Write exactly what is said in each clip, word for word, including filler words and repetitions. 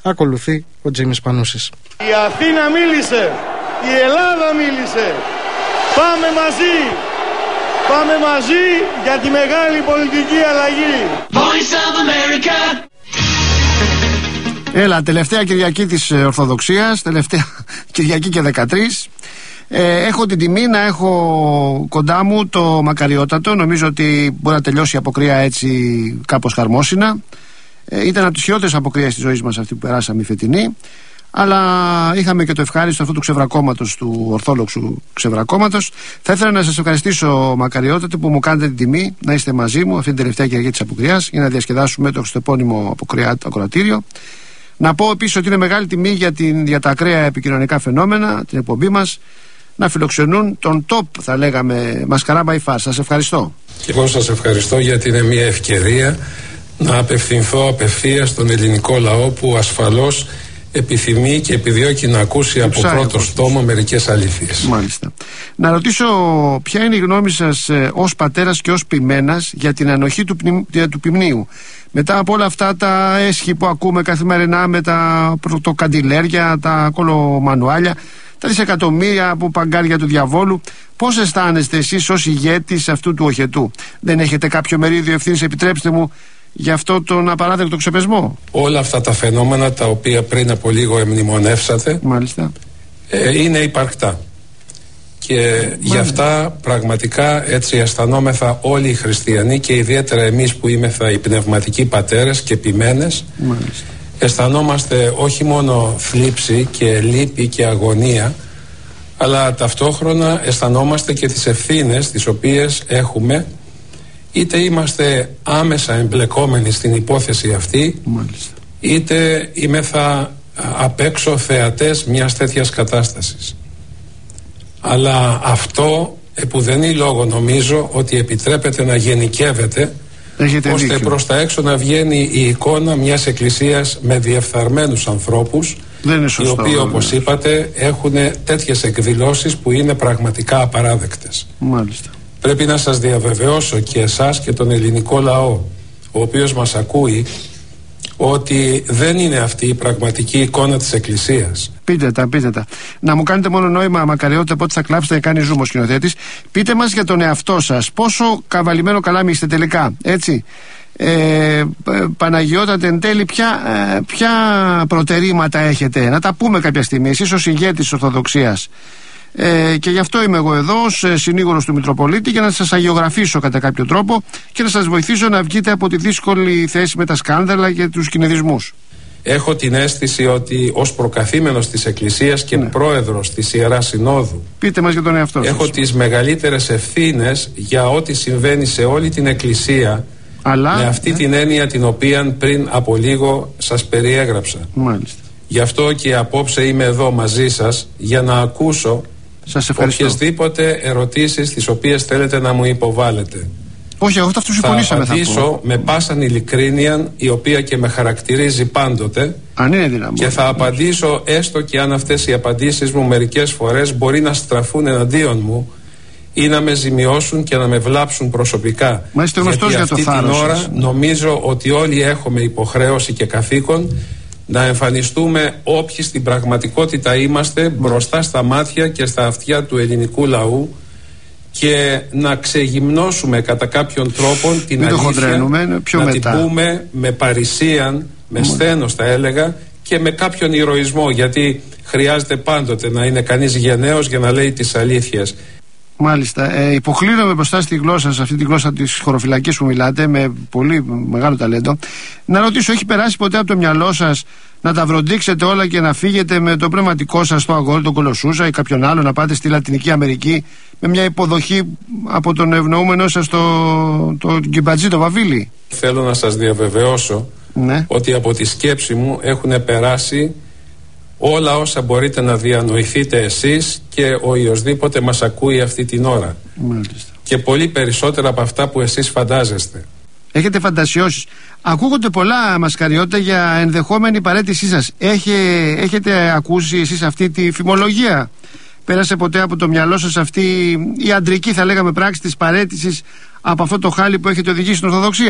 Ακολουθεί ο Τζίμις Πανούσης. Η Αθήνα μίλησε, η Ελλάδα μίλησε. Πάμε μαζί, πάμε μαζί για τη μεγάλη πολιτική αλλαγή. Voice of America. Έλα, τελευταία Κυριακή της Ορθοδοξίας, τελευταία Κυριακή και δεκατρείς. Ε, έχω την τιμή να έχω κοντά μου το Μακαριότατο. Νομίζω ότι μπορεί να τελειώσει η αποκρία έτσι κάπως χαρμόσυνα. Ε, ήταν από τις χειρότερες αποκρίες της ζωής μας αυτή που περάσαμε η φετινή. Αλλά είχαμε και το ευχάριστο αυτού του ξεβρακώματος, του ορθόδοξου ξεβρακώματος. Θα ήθελα να σας ευχαριστήσω, Μακαριότατο, που μου κάνετε την τιμή να είστε μαζί μου αυτή την τελευταία Κυριακή της αποκριάς για να διασκεδάσουμε το χριστοεπώνυμο ακροατήριο. Να πω επίσης ότι είναι μεγάλη τιμή για, την, για τα ακραία επικοινωνικά φαινόμενα, την εκπομπή μας, να φιλοξενούν τον top, θα λέγαμε, Μασκαρά by Far. Σας ευχαριστώ. Και εγώ σας ευχαριστώ, γιατί είναι μια ευκαιρία να απευθυνθώ απευθείας στον ελληνικό λαό που ασφαλώς επιθυμεί και επιδιώκει να ακούσει από πρώτο στόμα μερικές αλήθειες. Μάλιστα. Να ρωτήσω ποια είναι η γνώμη σας ε, ως πατέρας και ως ποιμένας για την ανοχή του, πνι, του ποιμνίου. Μετά από όλα αυτά τα έσχη που ακούμε καθημερινά με τα πρωτοκαντιλέρια, τα κολομανουάλια, τα δισεκατομμύρια από παγκάρια του διαβόλου, πώς αισθάνεστε εσείς ως ηγέτης αυτού του οχετού? Δεν έχετε κάποιο μερίδιο ευθύνης, επιτρέψτε μου, για αυτό τον απαράδεκτο ξεπεσμό? Όλα αυτά τα φαινόμενα τα οποία πριν από λίγο εμνημονεύσατε, μάλιστα, ε, είναι υπαρκτά. Και μάλιστα, γι' αυτά πραγματικά έτσι αισθανόμεθα όλοι οι χριστιανοί, και ιδιαίτερα εμείς που είμεθα οι πνευματικοί πατέρες και ποιμένες. Μάλιστα. Αισθανόμαστε όχι μόνο θλίψη και λύπη και αγωνία, αλλά ταυτόχρονα αισθανόμαστε και τις ευθύνες τις οποίες έχουμε, είτε είμαστε άμεσα εμπλεκόμενοι στην υπόθεση αυτή, μάλιστα, είτε είμεθα απ' έξω θεατές μιας τέτοιας κατάστασης. Αλλά αυτό επουδενή λόγο νομίζω ότι επιτρέπεται να γενικεύεται, έχετε ώστε δίκιο, προς τα έξω να βγαίνει η εικόνα μιας εκκλησίας με διεφθαρμένους ανθρώπους, δεν είναι σωστό, οι οποίοι, όπως είπατε, έχουν τέτοιες εκδηλώσεις που είναι πραγματικά απαράδεκτες. Μάλιστα. Πρέπει να σας διαβεβαιώσω και εσάς και τον ελληνικό λαό, ο οποίος μας ακούει, ότι δεν είναι αυτή η πραγματική εικόνα της Εκκλησίας. Πείτε τα, πείτε τα. Να μου κάνετε μόνο νόημα, Μακαριότητα, πότε θα κλάψετε, κάνει ζούμο ο σκηνοθέτης. Πείτε μας για τον εαυτό σας. Πόσο καβαλημένο καλάμι είστε τελικά, έτσι? Ε, Παναγιώτατε, εν τέλει, ποια, ε, ποια προτερήματα έχετε? Να τα πούμε κάποια στιγμή. Εσείς ως ηγέτης της Ορθοδοξίας. Ε, και γι' αυτό είμαι εγώ εδώ ως συνήγορος του Μητροπολίτη, για να σας αγιογραφήσω κατά κάποιο τρόπο και να σας βοηθήσω να βγείτε από τη δύσκολη θέση με τα σκάνδαλα και τους κινηδισμούς. Έχω την αίσθηση ότι ως προκαθήμενος της Εκκλησίας και ναι, πρόεδρος της Ιεράς Συνόδου, πείτε μας για τον εαυτό σας, έχω τις μεγαλύτερες ευθύνες για ό,τι συμβαίνει σε όλη την Εκκλησία, αλλά, με αυτή ναι, την έννοια την οποία πριν από λίγο σας περιέγραψα. Μάλιστα. Γι' αυτό και απόψε είμαι εδώ μαζί σας για να ακούσω οποιασδήποτε ερωτήσεις τις οποίες θέλετε να μου υποβάλλετε. Όχι, εγώ αυτό συμφωνήσαμε. Θα απαντήσω με πάσαν ειλικρίνεια, η οποία και με χαρακτηρίζει πάντοτε. Αν είναι δυνατόν. Και θα απαντήσω έστω και αν αυτές οι απαντήσεις μου μερικές φορές μπορεί να στραφούν εναντίον μου ή να με ζημιώσουν και να με βλάψουν προσωπικά. Μα είστε γνωστός για το θάρρος. Αυτή την ώρα σας. νομίζω ότι όλοι έχουμε υποχρέωση και καθήκον να εμφανιστούμε όποιοι στην πραγματικότητα είμαστε μπροστά στα μάτια και στα αυτιά του ελληνικού λαού, και να ξεγυμνώσουμε κατά κάποιον τρόπο την Μην αλήθεια, πιο να μετά. την πούμε με παρησίαν, με mm. σθένος θα έλεγα, και με κάποιον ηρωισμό, γιατί χρειάζεται πάντοτε να είναι κανείς γενναίος για να λέει τις αλήθειες. Μάλιστα. Ε, υποκλίνομαι μπροστά στη γλώσσα σας, αυτή τη γλώσσα της χωροφυλακής που μιλάτε, με πολύ μεγάλο ταλέντο. Να ρωτήσω, έχει περάσει ποτέ από το μυαλό σας να τα βροντίξετε όλα και να φύγετε με το πνευματικό σας στο αγόρι, τον Κολοσσούζα ή κάποιον άλλο, να πάτε στη Λατινική Αμερική με μια υποδοχή από τον ευνοούμενο σας, το, το Γκιμπατζή, το Βαβίλη? Θέλω να σας διαβεβαιώσω ναι, ότι από τη σκέψη μου έχουν περάσει όλα όσα μπορείτε να διανοηθείτε εσείς και ο οποιοσδήποτε μας ακούει αυτή την ώρα. Μάλιστα. Και πολύ περισσότερα από αυτά που εσείς φαντάζεστε. Έχετε φαντασιώσεις. Ακούγονται πολλά, Μασκαριότητα, για ενδεχόμενη παραίτησή σας. Έχε, έχετε ακούσει εσείς αυτή τη φημολογία? Πέρασε ποτέ από το μυαλό σας αυτή η αντρική, θα λέγαμε, πράξη της παραίτησης από αυτό το χάλι που έχετε οδηγήσει στην Ορθοδοξία?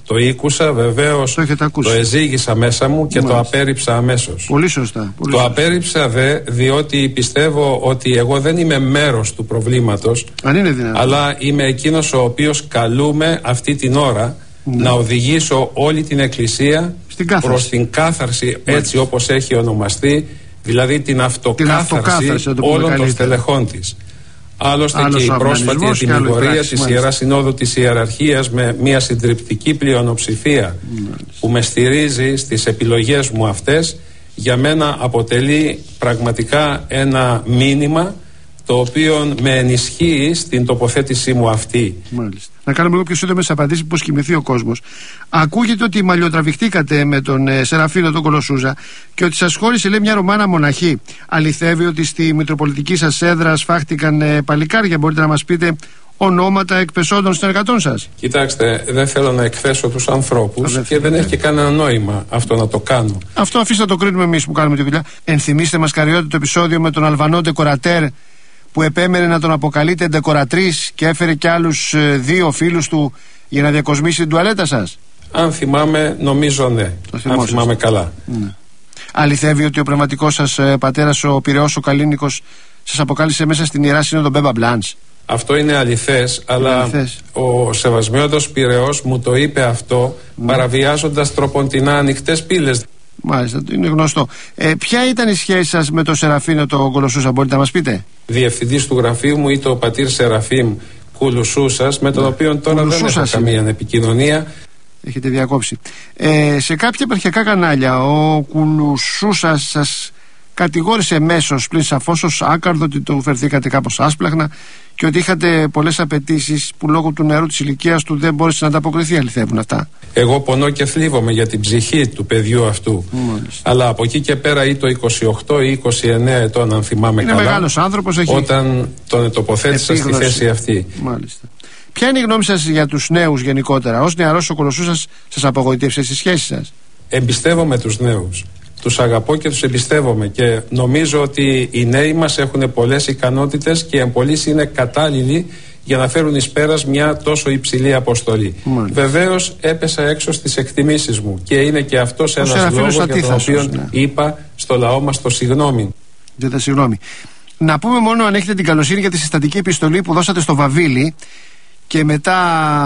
Το ήκουσα, βεβαίως, το, το εζήγησα μέσα μου και Μάλιστα. το απέρριψα αμέσως. Πολύ σωστά. Πολύ το σωστά. απέρριψα δε, διότι πιστεύω ότι εγώ δεν είμαι μέρος του προβλήματος, Αν είναι δυνατόν. αλλά είμαι εκείνος ο οποίος καλούμε αυτή την ώρα ναι. να οδηγήσω όλη την Εκκλησία προς την κάθαρση, Μάλιστα. έτσι όπως έχει ονομαστεί, δηλαδή την αυτοκάθαρση, την αυτοκάθαρση όλων των στελεχών της. Άλλωστε Άλλος και η πρόσφατη ετυμηγορία της Ιεράς Συνόδου της Ιεραρχίας με μια συντριπτική πλειονοψηφία Μάλιστα. που με στηρίζει στις επιλογές μου αυτές, για μένα αποτελεί πραγματικά ένα μήνυμα το οποίο με ενισχύει στην τοποθέτησή μου αυτή. Μάλιστα. Να κάνουμε λίγο πιο σύντομες απαντήσεις πώς κοιμηθεί ο κόσμος. Ακούγεται ότι μαλλιοτραβηχτήκατε με τον ε, Σεραφίνο τον Κολοσσούζα και ότι σας χώρισε, λέει, μια Ρωμάνα μοναχή. Αληθεύει ότι στη μητροπολιτική σας έδρα σφάχτηκαν ε, παλικάρια? Μπορείτε να μας πείτε ονόματα εκπεσόντων συνεργατών σας? Κοιτάξτε, δεν θέλω να εκθέσω τους ανθρώπους και δεν έχει και κανένα νόημα αυτό να το κάνω. Αυτό αφήστε να το κρίνουμε εμείς που κάνουμε τη δουλειά. Ενθυμίστε μας, Καριώτη, το επεισόδιο με τον Αλβανό ντεκορατέρ που επέμενε να τον αποκαλείτε ντεκορατρίς και έφερε κι άλλους ε, δύο φίλους του για να διακοσμήσει την τουαλέτα σας? Αν θυμάμαι, νομίζω ναι. Αν θυμάμαι καλά. Ναι. Αληθεύει ότι ο πνευματικός σας ε, πατέρας, ο Πειραιός ο Καλίνικος, σας αποκάλυψε μέσα στην Ιερά Σύνοδο Μπέμπα Μπλάνς? Αυτό είναι αληθές, αλλά αληθές. Ο Σεβασμιότατος Πειραιός μου το είπε αυτό ναι. παραβιάζοντας τροποντινά ανοιχτές πύλες. Μάλιστα, είναι γνωστό. Ε, ποια ήταν η σχέση σας με τον Σεραφίνο τον Κολοσσούζα, μπορείτε να μας πείτε? Διευθυντής του γραφείου μου ήταν ο πατήρ Σεραφείμ Κουλουσούσας, με τον ναι. οποίο τώρα Κουλουσούσας δεν έχω καμία επικοινωνία. Έχετε διακόψει. Ε, σε κάποια επαρχιακά κανάλια ο Κουλουσούσας σας κατηγόρησε μέσως, πλην σαφώς ως άκαρδο, ότι το φερθήκατε κάπως άσπλαχνα και ότι είχατε πολλές απαιτήσεις που λόγω του νεαρού της ηλικίας του δεν μπόρεσε να ανταποκριθεί. Αληθεύουν αυτά? Εγώ πονώ και θλίβομαι για την ψυχή του παιδιού αυτού. Μάλιστα. Αλλά από εκεί και πέρα, ή το είκοσι οκτώ ή είκοσι εννέα ετών, αν θυμάμαι είναι καλά, μεγάλος άνθρωπος, έχει όταν τον τοποθέτησα επίγνωση στη θέση αυτή. Μάλιστα. Ποια είναι η γνώμη σας για τους νέους γενικότερα? Ως νεαρός ο Κολοσσούσας σας απογοήτευσε στη σχέση σας? Εμπιστεύομαι τους νέους. Τους αγαπώ και τους εμπιστεύομαι και νομίζω ότι οι νέοι μας έχουν πολλές ικανότητες και εμπολείς είναι κατάλληλοι για να φέρουν εις πέρας μια τόσο υψηλή αποστολή. Μάλιστα. Βεβαίως έπεσα έξω στις εκτιμήσεις μου και είναι και αυτός ένας λόγος για τον οποίο ναι. είπα στο λαό μας το συγγνώμη. Δεν τα συγγνώμη. Να πούμε μόνο, αν έχετε την καλοσύνη, για τη συστατική επιστολή που δώσατε στο Βαβίλι και μετά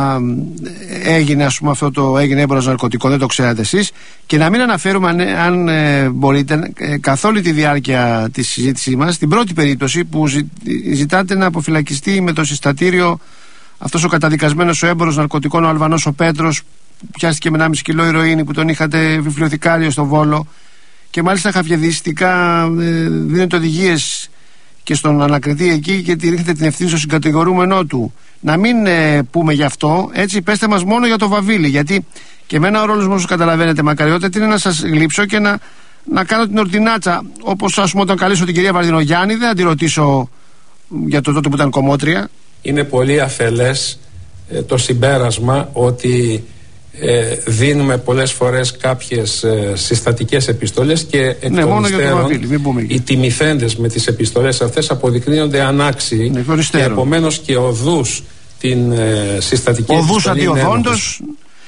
έγινε, ας πούμε, αυτό το έγινε έμπορος ναρκωτικών, δεν το ξέρατε εσείς, και να μην αναφέρουμε, αν, αν ε, μπορείτε, ε, καθ' όλη τη διάρκεια της συζήτησής μας, την πρώτη περίπτωση που ζη, ζητάτε να αποφυλακιστεί με το συστατήριο αυτός ο καταδικασμένος ο έμπορος ναρκωτικών, ο Αλβανός ο Πέτρος, που πιάστηκε με ενάμιση κιλό ηρωίνη, που τον είχατε βιβλιοθηκάριο στο Βόλο και μάλιστα χαφιεδιστικά ε, δίνετε οδηγίες και στον ανακριτή εκεί και τη ρίχνετε την ευθύνη στο συγκατηγορούμενό του. Να μην ε, πούμε γι' αυτό, έτσι πέστε μας μόνο για το Βαβίλι, γιατί και εμένα ο ρόλος μου, όσο καταλαβαίνετε, μακαριότητα, είναι να σας γλύψω και να, να κάνω την ορτινάτσα, όπως, ας πούμε, όταν καλέσω την κυρία Βαρδινογιάννη, δεν θα τη ρωτήσω για το τότε που ήταν κομμότρια. Είναι πολύ αφελές ε, το συμπέρασμα ότι ε, δίνουμε πολλές φορές κάποιες ε, συστατικές επιστολές και εκ ναι, των υστέρων οι τιμηθέντες με τις επιστολές αυτές αποδεικνύονται ανάξιοι ναι, και επομένως και οδούς την ε, συστατική οδούς αντιοδόντος.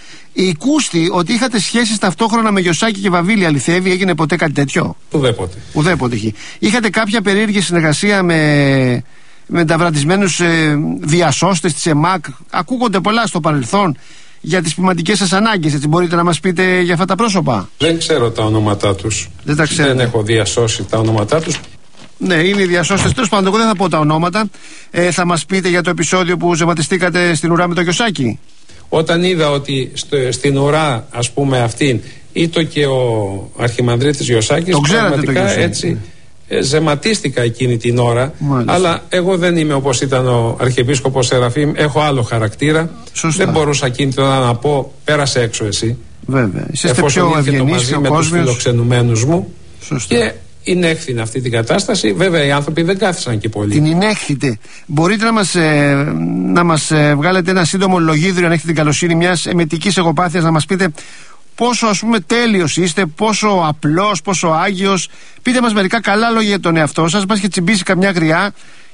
Η κούστη ότι είχατε σχέσεις ταυτόχρονα με Γιωσάκη και Βαβίλη, αληθεύει? Έγινε ποτέ κάτι τέτοιο? Ουδέποτε. Ουδέποτε έχει. Είχατε κάποια περίεργη συνεργασία με, με ταυρατισμένους ε, διασώστες της ΕΜΑΚ? Ακούγονται πολλά στο παρελθόν για τις ποιηματικές σας ανάγκες, έτσι? Μπορείτε να μας πείτε για αυτά τα πρόσωπα? Δεν ξέρω τα ονόματά τους. Δεν τα ξέρετε? Δεν έχω διασώσει τα ονόματά τους. Ναι, είναι οι διασώστες. Τέλος πάντων, εγώ δεν θα πω τα ονόματα. Ε, θα μας πείτε για το επεισόδιο που ζεματιστήκατε στην ουρά με το Γιωσάκη? Όταν είδα ότι στο, στην ουρά, ας πούμε, αυτήν ήτο και ο Αρχιμανδρίτης Γιωσάκης, πραγματικά το έτσι ε, ζεματίστηκα εκείνη την ώρα. Μάλιστα. Αλλά εγώ δεν είμαι όπως ήταν ο Αρχιεπίσκοπος Σεραφείμ, έχω άλλο χαρακτήρα. Σωστά. Δεν μπορούσα εκείνη την ώρα να πω πέρασε έξω εσύ. Βέβαια. Είστε πιο ευγενείς και ο με κόσμος. Τους φιλοξενουμένους μου. Σωστά. Και ενέχθην αυτή την κατάσταση. Βέβαια οι άνθρωποι δεν κάθισαν και πολύ. Την ενέχθητε. Μπορείτε να μας, ε, να μας ε, βγάλετε ένα σύντομο λογίδριο, αν έχετε την καλοσύνη μιας εμετικής εγωπάθειας, να μας πείτε πόσο, ας πούμε, τέλειος είστε, πόσο απλός, πόσο άγιος? Πείτε μας μερικά καλά λόγια για τον εαυτό σας, μας και τσιμπήσει καμιά γριά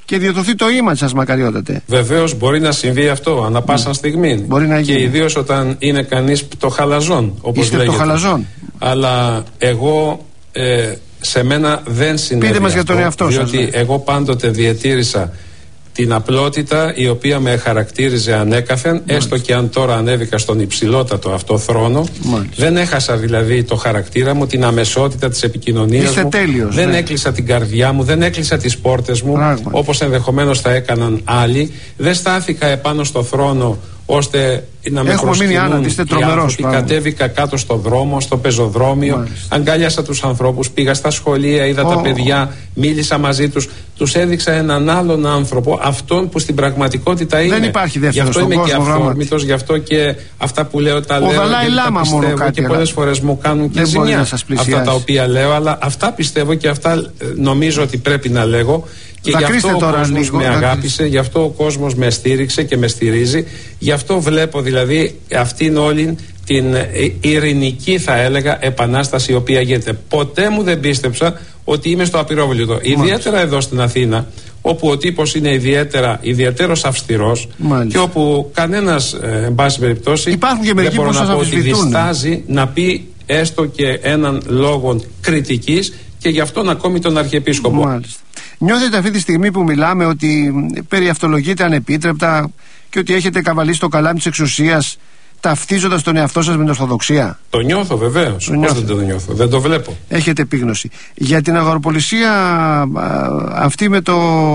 και διορθωθεί το image σας, μακαριότατε. Βεβαίως μπορεί να συμβεί αυτό ανά πάσα mm. στιγμή. Μπορεί να γίνει. Και ιδίως όταν είναι κανείς πτωχαλαζόν, όπως Είστε λέγεται. πτωχαλαζόν. Αλλά εγώ ε, σε μένα δεν συνέβη. Πείτε μας αυτό, για τον εαυτό σας. διότι ναι. εγώ πάντοτε διατήρησα την απλότητα η οποία με χαρακτήριζε ανέκαθεν. Μάλιστα. Έστω και αν τώρα ανέβηκα στον υψηλότατο αυτό θρόνο. Μάλιστα. Δεν έχασα δηλαδή το χαρακτήρα μου, την αμεσότητα της επικοινωνίας μου. Τέλειος, δεν ναι. έκλεισα την καρδιά μου, δεν έκλεισα τις πόρτες μου. Πράγμα. Όπως ενδεχομένως θα έκαναν άλλοι. Δεν στάθηκα επάνω στο θρόνο ώστε να με προσκυνούν οι άνθρωποι. Κατέβηκα κάτω στο δρόμο, στο πεζοδρόμιο. Μάλιστα. Αγκάλιασα τους ανθρώπους, πήγα στα σχολεία, είδα oh. τα παιδιά, μίλησα μαζί τους. Τους έδειξα έναν άλλον άνθρωπο, αυτόν που στην πραγματικότητα είναι. Δεν υπάρχει δεύτερο. Γι' αυτό είμαι και αυθόρμητος, γι' αυτό και αυτά που λέω τα λέω. Γιατί τα πιστεύω και πολλές φορές μου κάνουν και ζημιά αυτά τα οποία λέω, αλλά αυτά πιστεύω και αυτά νομίζω ότι πρέπει να λέγω. Και γι' αυτό ο κόσμος λίγο, με αγάπησε, γι' αυτό ο κόσμος με στήριξε και με στηρίζει. Γι' αυτό βλέπω δηλαδή αυτήν όλη την ειρηνική, θα έλεγα, επανάσταση η οποία γίνεται. Ποτέ μου δεν πίστεψα ότι είμαι στο απειρόβλητο. Μάλιστα. Ιδιαίτερα εδώ στην Αθήνα, όπου ο τύπος είναι ιδιαίτερα, ιδιαίτερος αυστηρός. Μάλιστα. Και όπου κανένας, ε, εν πάση περιπτώσει, υπάρχουν και δεν μπορώ να πω ότι αμφισβητούν. διστάζει να πει έστω και έναν λόγο κριτικής, και γι' αυτόν ακόμη τον Αρχιεπίσκοπο. Μάλιστα. Νιώθετε αυτή τη στιγμή που μιλάμε ότι περιαυτολογείτε ανεπίτρεπτα και ότι έχετε καβαλήσει το καλάμι της εξουσίας, ταυτίζοντας τον εαυτό σας με την Ορθοδοξία? Το νιώθω βεβαίως. Πώς δεν το νιώθω? Δεν το βλέπω. Έχετε επίγνωση. Για την αγοροπολισία αυτή με το,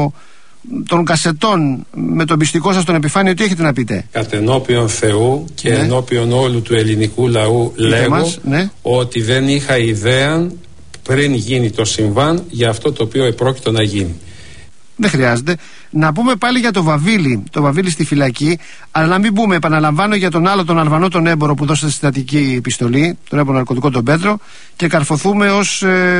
των κασετών, με τον πιστικό σας τον Επιφάνιο, τι έχετε να πείτε? Κατ' ενώπιον Θεού και ναι. ενώπιον όλου του ελληνικού λαού Είτε λέγω μας, ναι. ότι δεν είχα ιδέα πριν γίνει το συμβάν για αυτό το οποίο επρόκειτο να γίνει. Δεν χρειάζεται. Να πούμε πάλι για το Βαβίλη, το Βαβίλη στη φυλακή, αλλά να μην πούμε, επαναλαμβάνω, για τον άλλο τον Αλβανό τον έμπορο που δώσατε συστατική επιστολή, τον έμπορο ναρκωτικό τον Πέτρο, και καρφωθούμε ως,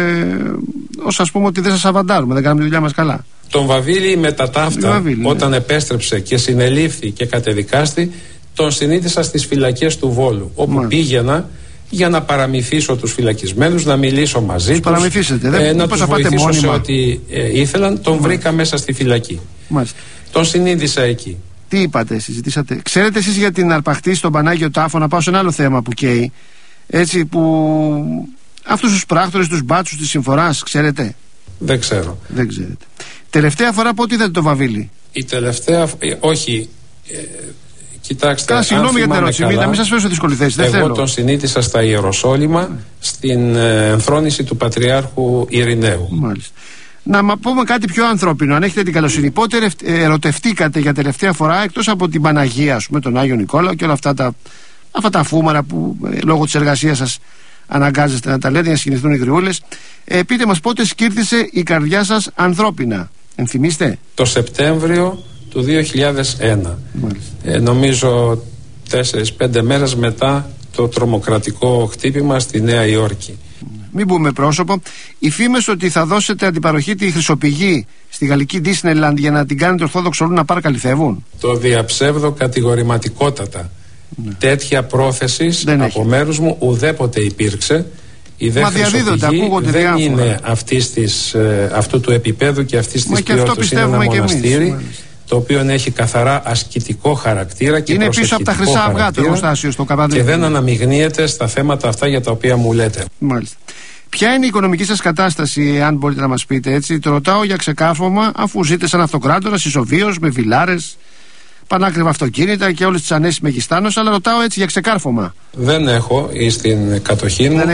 ε, ως ας πούμε ότι δεν σας αβαντάρουμε, δεν κάνουμε τη δουλειά μας καλά. Τον Βαβίλη με τα ταύτα, Βαβίλη, όταν ναι. επέστρεψε και συνελήφθη και κατεδικάστη, τον συνείδησα στις φυλακές του Βόλου, όπου Μάλιστα. πήγαινα για να παραμυθίσω τους φυλακισμένους, να μιλήσω μαζί τους, παραμυθίσετε, δεν, ε, να τους βοηθήσω μόνιμα. σε ό,τι ε, ήθελαν. Τον Μάλιστα. βρήκα μέσα στη φυλακή. Μάλιστα. Τον συνείδησα εκεί. Τι είπατε, συζητήσατε? Ξέρετε εσείς για την αρπαχτή στον Πανάγιο Τάφο? Να πάω σε ένα άλλο θέμα που καίει. Έτσι, που αυτούς τους πράκτορες, τους μπάτσους της συμφοράς, ξέρετε? Δεν ξέρω. Δεν ξέρετε. Τελευταία φορά πότε είδατε το Βαβίλη? Η τελευταία, ε, όχι. Ε, Κοιτάξτε, Καλά, συγγνώμη για την ερώτηση, μην σας φέρω σε δύσκολη θέση. Εγώ θέλω. τον συνείδησα στα Ιεροσόλυμα, mm. στην ε, ενθρόνηση του Πατριάρχου Ειρηναίου. Μάλιστα. Να πούμε κάτι πιο ανθρώπινο, αν έχετε την καλοσύνη. Πότε ερωτευτήκατε για τελευταία φορά, εκτός από την Παναγία, ας πούμε, τον Άγιο Νικόλαο και όλα αυτά τα, αυτά τα φούμαρα που ε, λόγω της εργασίας σας αναγκάζεστε να τα λέτε για να συγκινηθούν οι γριούλες. Ε, πείτε μας πότε σκύρτησε η καρδιά σας ανθρώπινα. Ενθυμίστε? Το Σεπτέμβριο του δύο χιλιάδες ένα. Ε, νομίζω τέσσερις πέντε μέρες μετά το τρομοκρατικό χτύπημα στη Νέα Υόρκη. Μην πούμε πρόσωπο. Οι φήμες ότι θα δώσετε αντιπαροχή τη Χρυσοπηγή στη γαλλική Disneyland για να την κάνετε ορθόδοξο να πάρει καλυθεύουν. Το διαψεύδω κατηγορηματικότατα. Ναι. Τέτοια πρόθεση από μέρους μου ουδέποτε υπήρξε. Η δε Χρυσοπηγή δεν διάφορα. είναι αυτής της, ε, αυτού του επίπεδου και αυτής της ποιότητας. Είναι ένα μοναστήρι εμείς, το οποίο έχει καθαρά ασκητικό χαρακτήρα και είναι πίσω από τα χρυσά αυγά το εργοστάσιο στο Καβαδί. Και δεν αναμειγνύεται στα θέματα αυτά για τα οποία μου λέτε. Μάλιστα. Ποια είναι η οικονομική σας κατάσταση, αν μπορείτε να μας πείτε έτσι? Το ρωτάω για ξεκάρφωμα, αφού ζείτε σαν αυτοκράτορας, ισοβίος, με βιλάρες, πανάκριβα αυτοκίνητα και όλες τις ανέσεις μεγιστάνος, αλλά ρωτάω έτσι για ξεκάρφωμα. Δεν έχω ή στην κατοχή μου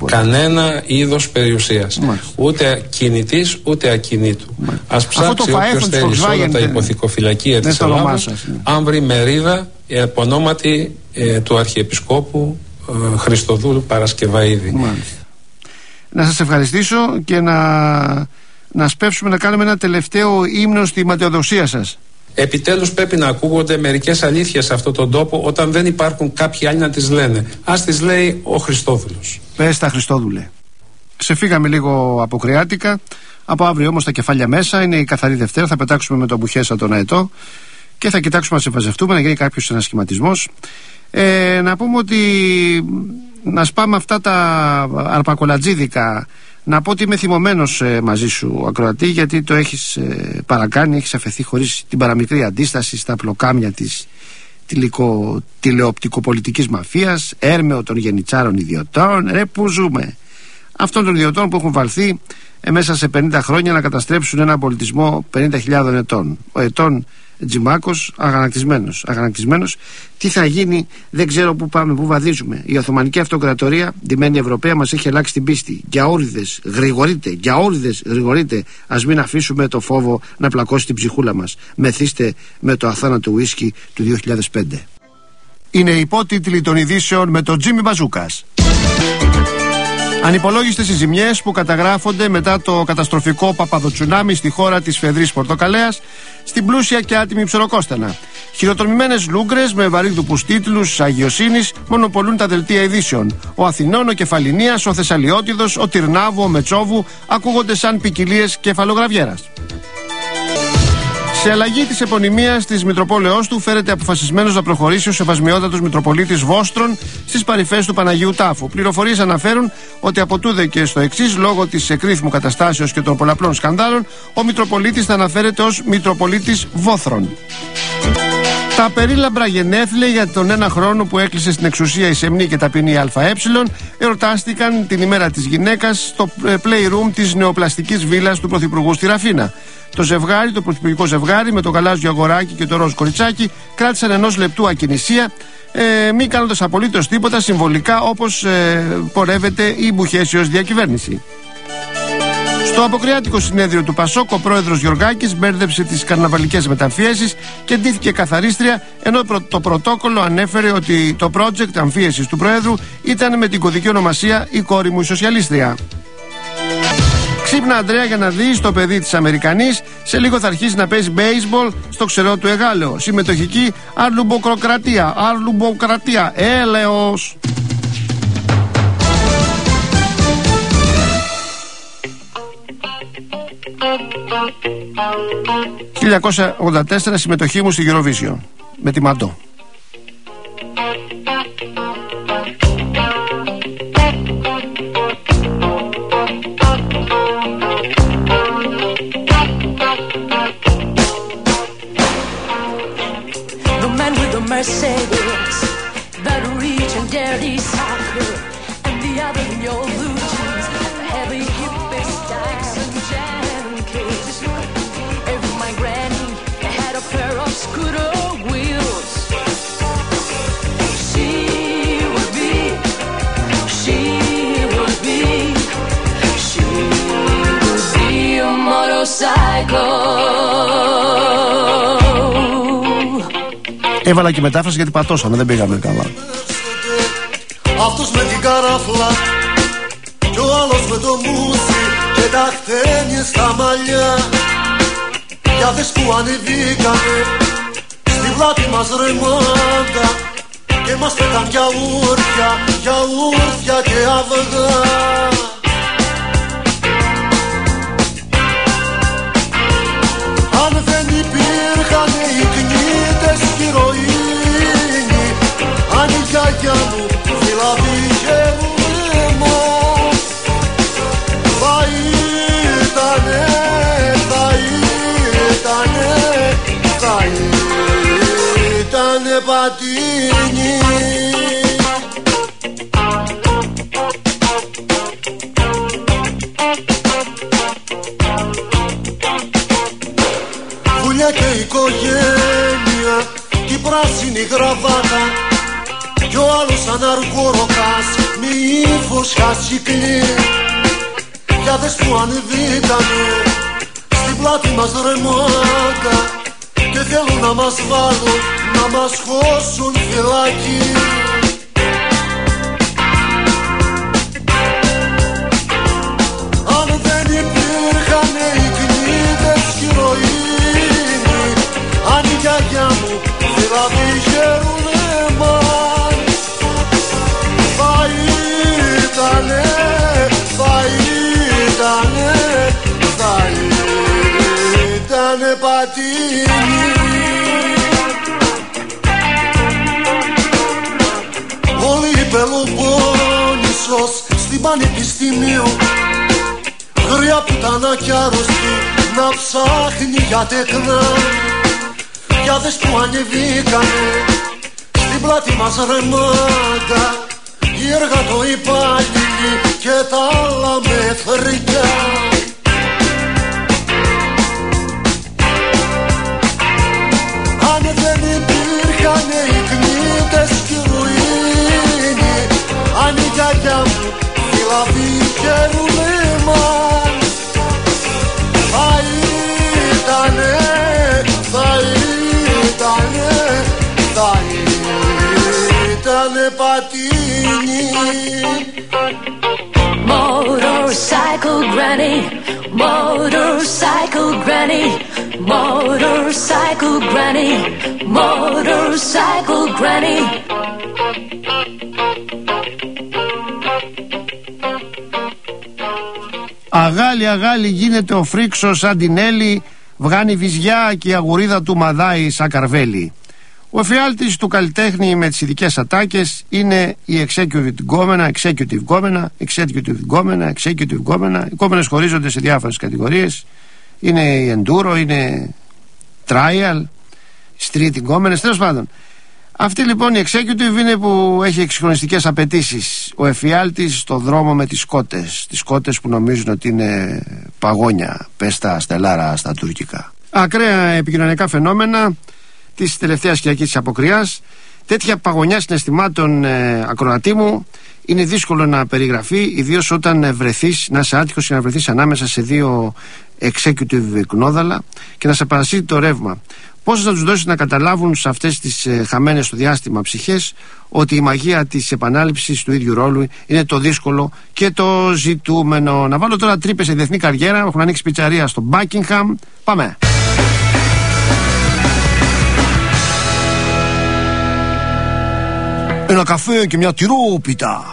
κανένα είδος περιουσίας. Μάλιστα. Ούτε κινητής ούτε ακινήτου. Ας ψάξει όποιος θέλει σε όλα τα υποθηκοφυλακία της Ελλάδας, ναι. αν βρει μερίδα από ονόματι ε, του Αρχιεπισκόπου ε, Χριστοδούλου Παρασκευαΐδη. Μάλιστα. Να σας ευχαριστήσω και να, να σπεύσουμε να κάνουμε ένα τελευταίο ύμνο στη ματαιοδοξία σας. Επιτέλους πρέπει να ακούγονται μερικές αλήθειες σε αυτόν τον τόπο όταν δεν υπάρχουν κάποιοι άλλοι να τις λένε. Ας τις λέει ο Χριστόδουλος. Πες τα, Χριστόδουλε. Ξεφύγαμε λίγο από κρεάτικα. Από αύριο όμως τα κεφάλια μέσα είναι η καθαρή Δευτέρα. Θα πετάξουμε με τον Μπουχέσα τον αετό και θα κοιτάξουμε να συμφαζευτούμε, να γίνει κάποιος ανασχηματισμός. Ε, να πούμε ότι να σπάμε αυτά τα αρπακολατζίδικα, Να πω ότι είμαι θυμωμένος ε, μαζί σου, ακροατή, γιατί το έχεις ε, παρακάνει, έχεις αφαιθεί χωρίς την παραμικρή αντίσταση στα πλοκάμια της τηλικο, τηλεοπτικοπολιτικής μαφίας, έρμεο των γενιτσάρων ιδιωτών. Ρε, που ζούμε? Αυτών των ιδιωτών που έχουν βαλθεί ε, μέσα σε πενήντα χρόνια να καταστρέψουν έναν πολιτισμό πενήντα χιλιάδων ετών. Ο ετών Τζιμάκος, αγανακτισμένος, αγανακτισμένος. Τι θα γίνει, δεν ξέρω πού πάμε, πού βαδίζουμε. Η Οθωμανική Αυτοκρατορία, ντυμένη Ευρωπαία, μας έχει αλλάξει την πίστη. Γιαούριδες, γρηγορείτε, γιαούριδες, γρηγορείτε. Ας μην αφήσουμε το φόβο να πλακώσει την ψυχούλα μας. Μεθύστε με το αθάνατο ουίσκι του δύο χιλιάδες πέντε. Είναι υπότιτλοι των ειδήσεων με τον Τζίμι Μπαζούκας. Ανυπολόγιστες οι ζημιές που καταγράφονται μετά το καταστροφικό παπαδοτσουνάμι στη χώρα της Φεδρής Πορτοκαλέας, στην πλούσια και άτιμη Ψωροκόστανα. Χειροτομημένες λούγκρες με βαρύγδουπους τίτλους αγιοσύνης μονοπολούν τα δελτία ειδήσεων. Ο Αθηνών, ο Κεφαλινίας, ο Θεσσαλιώτιδος, ο Τυρνάβου, ο Μετσόβου ακούγονται σαν ποικιλίες κεφαλογραβιέρας. Σε αλλαγή της επωνυμίας της Μητροπόλεως του, φέρεται αποφασισμένος να προχωρήσει ο Σεβασμιότατος Μητροπολίτης Βόστρων στις παρυφές του Παναγίου Τάφου. Πληροφορίες αναφέρουν ότι από τούδε και στο εξής, λόγω της εκρήθμου καταστάσεως και των πολλαπλών σκανδάλων, ο Μητροπολίτης θα αναφέρεται ως Μητροπολίτης Βόθρων. Τα περίλαμπρα γενέθλια για τον ένα χρόνο που έκλεισε στην εξουσία η σεμνή και ταπεινή ΑΕ εορτάστηκαν την ημέρα της γυναίκας στο playroom της νεοπλαστικής βίλας του Πρωθυπουργού στη Ραφίνα. Το ζευγάρι, το πρωθυπουργικό ζευγάρι, με το γαλάζιο αγοράκι και το ροζ κοριτσάκι, κράτησαν ενός λεπτού ακινησία, ε, μη κάνοντας απολύτως τίποτα, συμβολικά, όπως ε, πορεύεται η μπουχέσιος διακυβέρνηση. Στο αποκριάτικο συνέδριο του Πασόκ, ο πρόεδρος Γιωργάκης μπέρδεψε τις καρναβαλικές μεταμφιέσεις και ντύθηκε καθαρίστρια, ενώ το πρωτόκολλο ανέφερε ότι το project αμφίεσης του πρόεδρου ήταν με την κωδική ονομασία «Η κόρη μου η σοσιαλίστρια». Ξύπνα, Αντρέα, για να δεις το παιδί της Αμερικανής. Σε λίγο θα αρχίσει να παίζει baseball στο ξερό του Εγάλεο. Συμμετοχική αρλουμποκρατία. Αρλουμποκρατία. Έλεος. χίλια εννιακόσια ογδόντα τέσσερα, συμμετοχή μου στη Eurovision με τη Μαντό. Mercedes, that reach and dirty soccer, and the other your illusions, the heavy hippie stacks and jam cakes. Every my granny had a pair of scooter wheels. She would be, she would be, she would be a motorcycle. Έβαλα και μετάφραση γιατί πατώσαμε, δεν πήγαμε καλά. Αυτός με την καράφλα κι ο άλλος με το μουσι και τα χτένια στα μαλλιά. Για δες που ανεβήκανε στη πλάτη μας ρε μάγκα και μας πέταν γιαούρτια, γιαούρτια και αυγά. Αν δεν υπήρχαν οι κνήτες κι οι ροήνοι, αν η γιαγιά μου δηλαδή γερούμα, θα ήτανε, θα ήτανε, θα ήτανε πατίνι. Και η οικογένεια κι η πράσινη γραβάτα κι ο άλλος σαν αργόροκας με ύφος χασικλή. Για δες που ανεβήκανε στην πλάτη μας ρε μάγκα και θέλουν να μας βάλουν, να μας χώσουν φυλάκι. Αν δεν υπήρχανε οι κνήτες κι οι ροήνοι, αν η γιαγιά μου δηλαδή χαίρουνε μας, θα ήτανε, θα ήτανε, θα ήτανε πατίνι. Όλη η Πελοπόννησος στην Πανεπιστήμιο ξανά κι άρρωστη να ψάχνει για τεκνά. Για δες που ανεβήκανε στην πλάτη μας ρε μάγκα, οι εργατοϊπάλληλοι και τα άλλα με φρικιά. Αν δεν υπήρχανε οι κνήτες κι οι ρουίνοι, αν η γιαγιά μου φυλαβή και ρουλήμαν, θα ήτανε, θα ήτανε, θα ήτανε πατίνι. Motorcycle granny, motorcycle granny, motorcycle granny, motorcycle granny. Αγάλι αγάλι γίνεται ο φρίξος σαν την Έλλη, βγάνει βυζιά και η αγουρίδα του μαδάει σαν καρβέλι. Ο εφιάλτης του καλλιτέχνη με τις ειδικές ατάκες είναι η executive γκόμενα, executive γκόμενα, executive γκόμενα, executive γκόμενα. Οι γκόμενες χωρίζονται σε διάφορες κατηγορίες. Είναι η enduro, είναι trial, street γκόμενες, τέλος πάντων. Αυτή λοιπόν η executive είναι που έχει εξυγχρονιστικές απαιτήσεις. Ο εφιάλτης στο δρόμο με τις σκότες. Τις σκότες που νομίζουν ότι είναι παγόνια, πες τα στελάρα στα τουρκικά. Ακραία επικοινωνιακά φαινόμενα της τελευταίας Κυριακής της Αποκριάς. Τέτοια παγωνιά συναισθημάτων, ε, ακροατή μου, είναι δύσκολο να περιγραφεί, ιδίως όταν βρεθείς να είσαι άτυχος και να βρεθείς ανάμεσα σε δύο executive κνόδαλα και να σε παρασύρει το ρεύμα. Πώς θα τους δώσεις να καταλάβουν σε αυτές τις ε, χαμένες στο διάστημα ψυχές ότι η μαγεία της επανάληψης του ίδιου ρόλου είναι το δύσκολο και το ζητούμενο. Να βάλω τώρα τρύπες σε διεθνή καριέρα. Έχουν ανοίξει πιτσαρία στο Buckingham. Πάμε. Ένα καφέ και μια τυρόπιτα.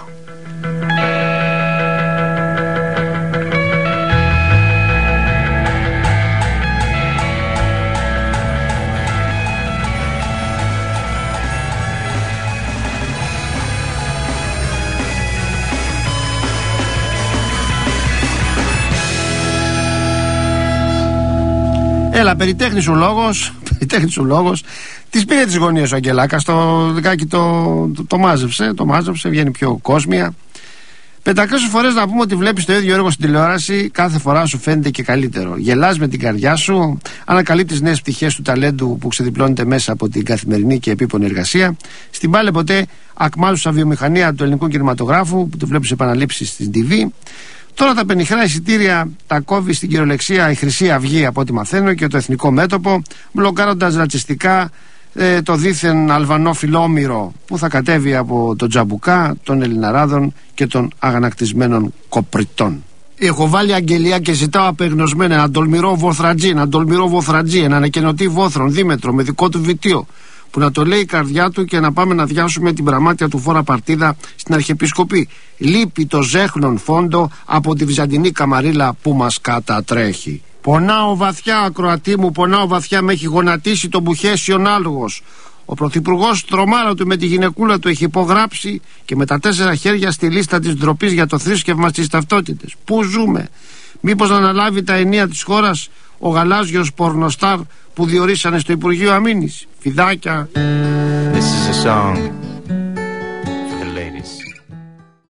Έλα, περιτέχνης ο λόγος, περιτέχνης ο λόγος. Της πήρε τις γωνίες ο Αγγελάκας, το δεκάκι το, το, το μάζεψε, το μάζεψε, βγαίνει πιο κόσμια. Πεντακόσιες φορές να πούμε ότι βλέπεις το ίδιο έργο στην τηλεόραση, κάθε φορά σου φαίνεται και καλύτερο. Γελάς με την καρδιά σου, ανακαλεί τις νέες πτυχές του ταλέντου που ξεδιπλώνεται μέσα από την καθημερινή και επίπονη εργασία. Στην πάλε ποτέ ακμάζουσα βιομηχανία του ελληνικού κινηματογράφου, που το βλέπεις επαναλήψεις στην τι βι. Τώρα τα πενιχρά εισιτήρια τα κόβει στην κυριολεξία η Χρυσή Αυγή, από ό,τι μαθαίνω, και το Εθνικό Μέτωπο, μπλοκάροντας ρατσιστικά ε, το δίθεν Αλβανό φιλόμυρο που θα κατέβει από τον Τζαμπουκά, των Ελληναράδων και των αγανακτισμένων κοπριτών. Έχω βάλει αγγελία και ζητάω απεγνωσμένα έναν τολμηρό βοθρατζή, έναν τολμηρό βοθρατζή, έναν ανακαινωτή βόθρων δίμετρο με δικό του βιτίο, που να το λέει η καρδιά του και να πάμε να διάσουμε την πραμάτια του φόρα παρτίδα στην Αρχιεπισκοπή. Λείπει το ζέχνον φόντο από τη βυζαντινή καμαρίλα που μας κατατρέχει. Πονάω βαθιά, ακροατή μου, πονάω βαθιά, με έχει γονατίσει το μπουχέσιον άλογος. Ο πρωθυπουργός τρομάρα του με τη γυναικούλα του έχει υπογράψει και με τα τέσσερα χέρια στη λίστα της ντροπής για το θρήσκευμα στις ταυτότητες. Πού ζούμε? Μήπως να αναλάβει τα ενία της χώρας ο γαλάζιος πορνοστάρ που διορίσανε στο Υπουργείο Αμήνης? Φιδάκια. This is a song